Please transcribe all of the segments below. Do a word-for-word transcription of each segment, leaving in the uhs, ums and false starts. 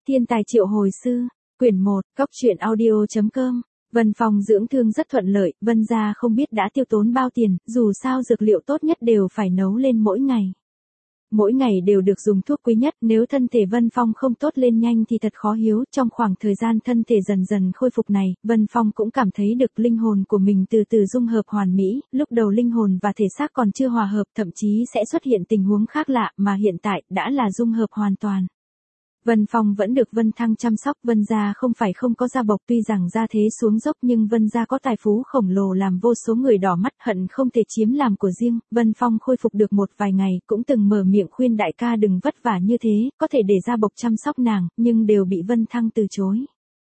Thiên tài triệu hồi sư, quyển một, góc truyện audio.com. Vân Phong dưỡng thương rất thuận lợi, Vân gia không biết đã tiêu tốn bao tiền, dù sao dược liệu tốt nhất đều phải nấu lên mỗi ngày. Mỗi ngày đều được dùng thuốc quý nhất, nếu thân thể Vân Phong không tốt lên nhanh thì thật khó hiếu. Trong khoảng thời gian thân thể dần dần khôi phục này, Vân Phong cũng cảm thấy được linh hồn của mình từ từ dung hợp hoàn mỹ. Lúc đầu linh hồn và thể xác còn chưa hòa hợp, thậm chí sẽ xuất hiện tình huống khác lạ, mà hiện tại đã là dung hợp hoàn toàn. Vân Phong vẫn được Vân Thăng chăm sóc. Vân gia không phải không có gia bộc, tuy rằng gia thế xuống dốc nhưng Vân gia có tài phú khổng lồ làm vô số người đỏ mắt, hận không thể chiếm làm của riêng. Vân Phong khôi phục được một vài ngày, cũng từng mở miệng khuyên đại ca đừng vất vả như thế, có thể để gia bộc chăm sóc nàng, nhưng đều bị Vân Thăng từ chối.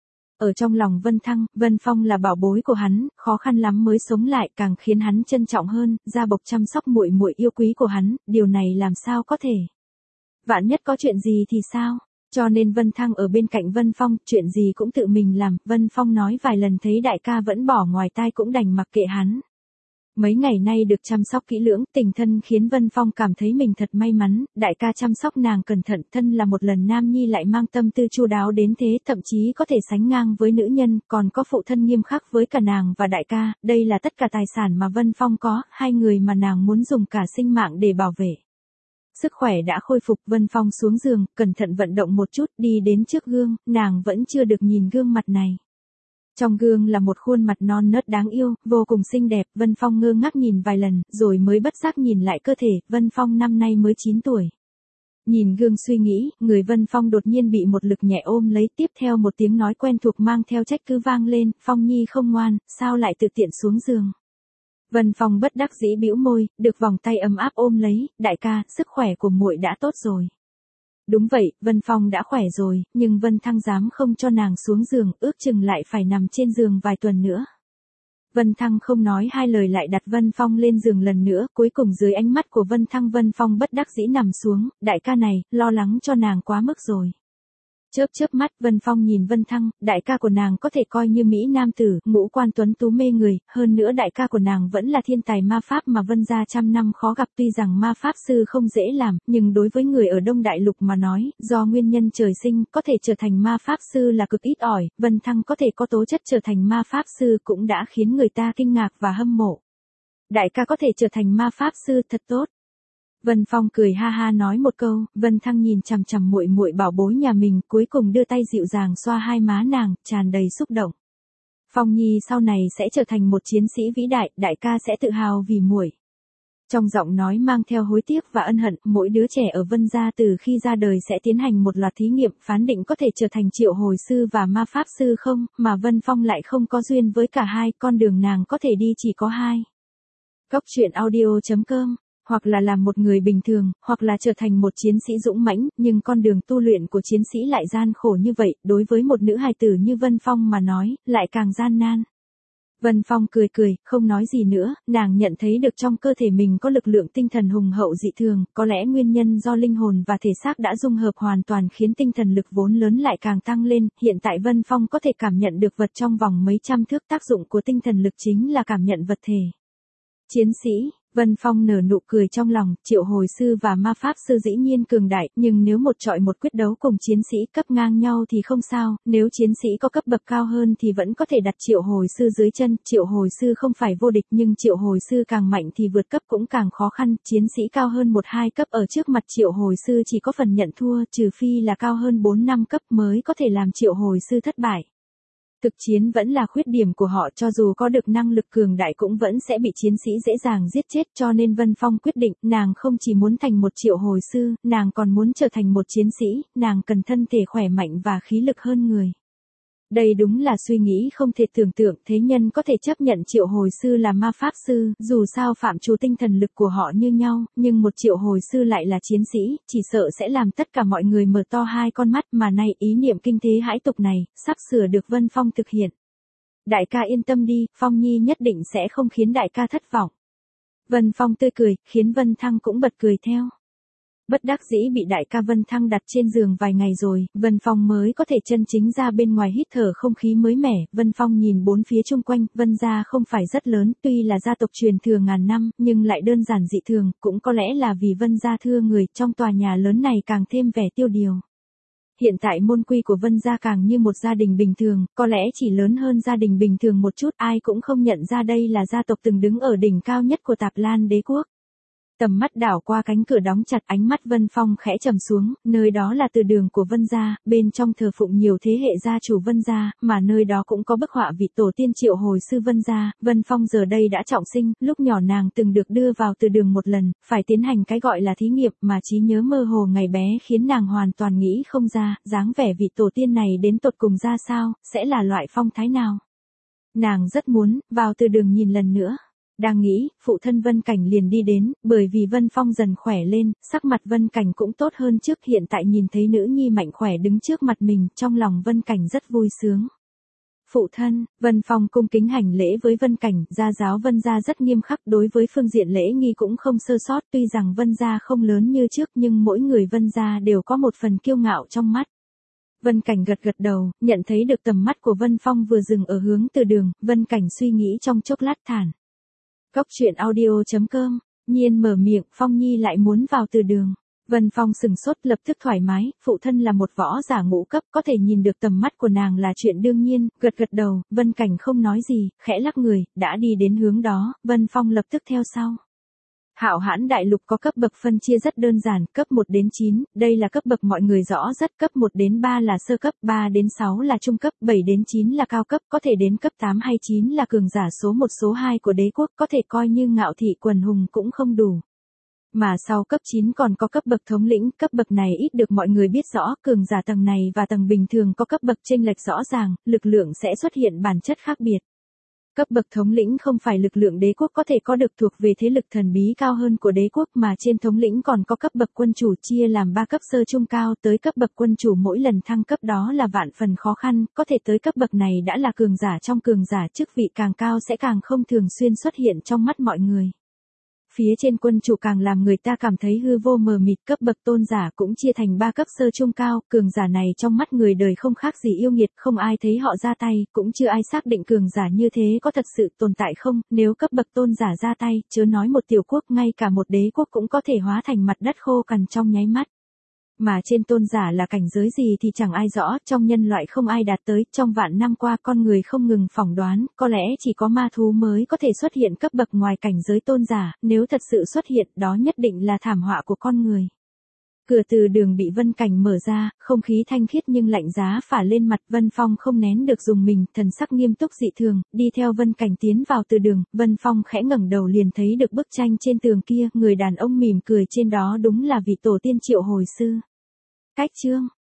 Ở trong lòng Vân Thăng, Vân Phong là bảo bối của hắn, khó khăn lắm mới sống lại, càng khiến hắn trân trọng hơn. Gia bộc chăm sóc muội muội yêu quý của hắn, điều này làm sao có thể? Vạn nhất có chuyện gì thì sao? Cho nên Vân Thăng ở bên cạnh Vân Phong, chuyện gì cũng tự mình làm. Vân Phong nói vài lần thấy đại ca vẫn bỏ ngoài tai cũng đành mặc kệ hắn. Mấy ngày nay được chăm sóc kỹ lưỡng, tình thân khiến Vân Phong cảm thấy mình thật may mắn. Đại ca chăm sóc nàng cẩn thận, thân là một lần nam nhi lại mang tâm tư chu đáo đến thế, thậm chí có thể sánh ngang với nữ nhân, còn có phụ thân nghiêm khắc với cả nàng và đại ca. Đây là tất cả tài sản mà Vân Phong có, hai người mà nàng muốn dùng cả sinh mạng để bảo vệ. Sức khỏe đã khôi phục, Vân Phong xuống giường, cẩn thận vận động một chút, đi đến trước gương, nàng vẫn chưa được nhìn gương mặt này. Trong gương là một khuôn mặt non nớt đáng yêu, vô cùng xinh đẹp. Vân Phong ngơ ngác nhìn vài lần, rồi mới bất giác nhìn lại cơ thể. Vân Phong năm nay mới chín tuổi. Nhìn gương suy nghĩ, người Vân Phong đột nhiên bị một lực nhẹ ôm lấy, tiếp theo một tiếng nói quen thuộc mang theo trách cứ vang lên, Phong Nhi không ngoan, sao lại tự tiện xuống giường. Vân Phong bất đắc dĩ bĩu môi, được vòng tay ấm áp ôm lấy, đại ca, sức khỏe của muội đã tốt rồi. Đúng vậy, Vân Phong đã khỏe rồi, nhưng Vân Thăng dám không cho nàng xuống giường, ước chừng lại phải nằm trên giường vài tuần nữa. Vân Thăng không nói hai lời lại đặt Vân Phong lên giường lần nữa, cuối cùng dưới ánh mắt của Vân Thăng Vân Phong bất đắc dĩ nằm xuống, đại ca này, lo lắng cho nàng quá mức rồi. Chớp chớp mắt, Vân Phong nhìn Vân Thăng, đại ca của nàng có thể coi như mỹ nam tử, ngũ quan tuấn tú mê người, hơn nữa đại ca của nàng vẫn là thiên tài ma pháp mà Vân gia trăm năm khó gặp. Tuy rằng ma pháp sư không dễ làm, nhưng đối với người ở Đông Đại Lục mà nói, do nguyên nhân trời sinh, có thể trở thành ma pháp sư là cực ít ỏi. Vân Thăng có thể có tố chất trở thành ma pháp sư cũng đã khiến người ta kinh ngạc và hâm mộ. Đại ca có thể trở thành ma pháp sư, thật tốt. Vân Phong cười ha ha nói một câu. Vân Thăng nhìn chằm chằm muội muội bảo bối nhà mình, cuối cùng đưa tay dịu dàng xoa hai má nàng, tràn đầy xúc động. Phong Nhi sau này sẽ trở thành một chiến sĩ vĩ đại, đại ca sẽ tự hào vì muội. Trong giọng nói mang theo hối tiếc và ân hận, mỗi đứa trẻ ở Vân gia từ khi ra đời sẽ tiến hành một loạt thí nghiệm, phán định có thể trở thành triệu hồi sư và ma pháp sư không, mà Vân Phong lại không có duyên với cả hai, con đường nàng có thể đi chỉ có hai. Góc truyện audio.com. Hoặc là làm một người bình thường, hoặc là trở thành một chiến sĩ dũng mãnh, nhưng con đường tu luyện của chiến sĩ lại gian khổ như vậy, đối với một nữ hài tử như Vân Phong mà nói, lại càng gian nan. Vân Phong cười cười, không nói gì nữa, nàng nhận thấy được trong cơ thể mình có lực lượng tinh thần hùng hậu dị thường, có lẽ nguyên nhân do linh hồn và thể xác đã dung hợp hoàn toàn khiến tinh thần lực vốn lớn lại càng tăng lên. Hiện tại Vân Phong có thể cảm nhận được vật trong vòng mấy trăm thước, tác dụng của tinh thần lực chính là cảm nhận vật thể. Chiến sĩ. Vân Phong nở nụ cười trong lòng, triệu hồi sư và ma pháp sư dĩ nhiên cường đại, nhưng nếu một trọi một quyết đấu cùng chiến sĩ cấp ngang nhau thì không sao, nếu chiến sĩ có cấp bậc cao hơn thì vẫn có thể đặt triệu hồi sư dưới chân. Triệu hồi sư không phải vô địch, nhưng triệu hồi sư càng mạnh thì vượt cấp cũng càng khó khăn, chiến sĩ cao hơn một hai cấp ở trước mặt triệu hồi sư chỉ có phần nhận thua, trừ phi là cao hơn bốn năm cấp mới có thể làm triệu hồi sư thất bại. Thực chiến vẫn là khuyết điểm của họ, cho dù có được năng lực cường đại cũng vẫn sẽ bị chiến sĩ dễ dàng giết chết, cho nên Vân Phong quyết định, nàng không chỉ muốn thành một triệu hồi sư, nàng còn muốn trở thành một chiến sĩ, nàng cần thân thể khỏe mạnh và khí lực hơn người. Đây đúng là suy nghĩ không thể tưởng tượng, thế nhân có thể chấp nhận triệu hồi sư là ma pháp sư, dù sao phạm trù tinh thần lực của họ như nhau, nhưng một triệu hồi sư lại là chiến sĩ, chỉ sợ sẽ làm tất cả mọi người mở to hai con mắt, mà nay ý niệm kinh thế hãi tục này, sắp sửa được Vân Phong thực hiện. Đại ca yên tâm đi, Phong Nhi nhất định sẽ không khiến đại ca thất vọng. Vân Phong tươi cười, khiến Vân Thăng cũng bật cười theo. Bất đắc dĩ bị đại ca Vân Thăng đặt trên giường vài ngày rồi, Vân Phong mới có thể chân chính ra bên ngoài hít thở không khí mới mẻ. Vân Phong nhìn bốn phía chung quanh, Vân gia không phải rất lớn, tuy là gia tộc truyền thừa ngàn năm, nhưng lại đơn giản dị thường, cũng có lẽ là vì Vân gia thưa người, trong tòa nhà lớn này càng thêm vẻ tiêu điều. Hiện tại môn quy của Vân gia càng như một gia đình bình thường, có lẽ chỉ lớn hơn gia đình bình thường một chút, ai cũng không nhận ra đây là gia tộc từng đứng ở đỉnh cao nhất của Tạp Lan đế quốc. Tầm mắt đảo qua cánh cửa đóng chặt, ánh mắt Vân Phong khẽ trầm xuống, nơi đó là từ đường của Vân gia, bên trong thờ phụng nhiều thế hệ gia chủ Vân gia, mà nơi đó cũng có bức họa vị tổ tiên Triệu Hồi sư Vân gia. Vân Phong giờ đây đã trọng sinh, lúc nhỏ nàng từng được đưa vào từ đường một lần, phải tiến hành cái gọi là thí nghiệm, mà trí nhớ mơ hồ ngày bé khiến nàng hoàn toàn nghĩ không ra, dáng vẻ vị tổ tiên này đến tột cùng ra sao, sẽ là loại phong thái nào. Nàng rất muốn vào từ đường nhìn lần nữa. Đang nghĩ, phụ thân Vân Cảnh liền đi đến, bởi vì Vân Phong dần khỏe lên, sắc mặt Vân Cảnh cũng tốt hơn trước, hiện tại nhìn thấy nữ nhi mạnh khỏe đứng trước mặt mình, trong lòng Vân Cảnh rất vui sướng. Phụ thân, Vân Phong cung kính hành lễ với Vân Cảnh, gia giáo Vân gia rất nghiêm khắc, đối với phương diện lễ nghi cũng không sơ sót, tuy rằng Vân gia không lớn như trước nhưng mỗi người Vân gia đều có một phần kiêu ngạo trong mắt. Vân Cảnh gật gật đầu, nhận thấy được tầm mắt của Vân Phong vừa dừng ở hướng từ đường, Vân Cảnh suy nghĩ trong chốc lát thản. Cốc truyện audio chấm com, Nhiên mở miệng, Phong Nhi lại muốn vào từ đường. Vân Phong sừng sốt, lập tức thoải mái, phụ thân là một võ giả ngũ cấp, có thể nhìn được tầm mắt của nàng là chuyện đương nhiên, gật gật đầu, Vân Cảnh không nói gì, khẽ lắc người, đã đi đến hướng đó, Vân Phong lập tức theo sau. Hạo Hãn đại lục có cấp bậc phân chia rất đơn giản, cấp một đến chín, đây là cấp bậc mọi người rõ rất, cấp một đến ba là sơ cấp, ba đến sáu là trung cấp, bảy đến chín là cao cấp, có thể đến cấp tám hay chín là cường giả số một số hai của đế quốc, có thể coi như ngạo thị quần hùng cũng không đủ. Mà sau cấp chín còn có cấp bậc thống lĩnh, cấp bậc này ít được mọi người biết rõ, cường giả tầng này và tầng bình thường có cấp bậc chênh lệch rõ ràng, lực lượng sẽ xuất hiện bản chất khác biệt. Cấp bậc thống lĩnh không phải lực lượng đế quốc có thể có được, thuộc về thế lực thần bí cao hơn của đế quốc, mà trên thống lĩnh còn có cấp bậc quân chủ, chia làm ba cấp sơ trung cao, tới cấp bậc quân chủ mỗi lần thăng cấp đó là vạn phần khó khăn, có thể tới cấp bậc này đã là cường giả trong cường giả, chức vị càng cao sẽ càng không thường xuyên xuất hiện trong mắt mọi người. Phía trên quân chủ càng làm người ta cảm thấy hư vô mờ mịt, cấp bậc tôn giả cũng chia thành ba cấp sơ trung cao, cường giả này trong mắt người đời không khác gì yêu nghiệt, không ai thấy họ ra tay, cũng chưa ai xác định cường giả như thế có thật sự tồn tại không, nếu cấp bậc tôn giả ra tay, chớ nói một tiểu quốc, ngay cả một đế quốc cũng có thể hóa thành mặt đất khô cằn trong nháy mắt. Mà trên tôn giả là cảnh giới gì thì chẳng ai rõ, trong nhân loại không ai đạt tới, trong vạn năm qua con người không ngừng phỏng đoán, có lẽ chỉ có ma thú mới có thể xuất hiện cấp bậc ngoài cảnh giới tôn giả, nếu thật sự xuất hiện đó nhất định là thảm họa của con người. Cửa từ đường bị Vân Cảnh mở ra, không khí thanh khiết nhưng lạnh giá phả lên mặt, Vân Phong không nén được dùng mình, thần sắc nghiêm túc dị thường, đi theo Vân Cảnh tiến vào từ đường, Vân Phong khẽ ngẩng đầu liền thấy được bức tranh trên tường kia, người đàn ông mỉm cười trên đó đúng là vị tổ tiên Triệu Hồi sư. Cách chương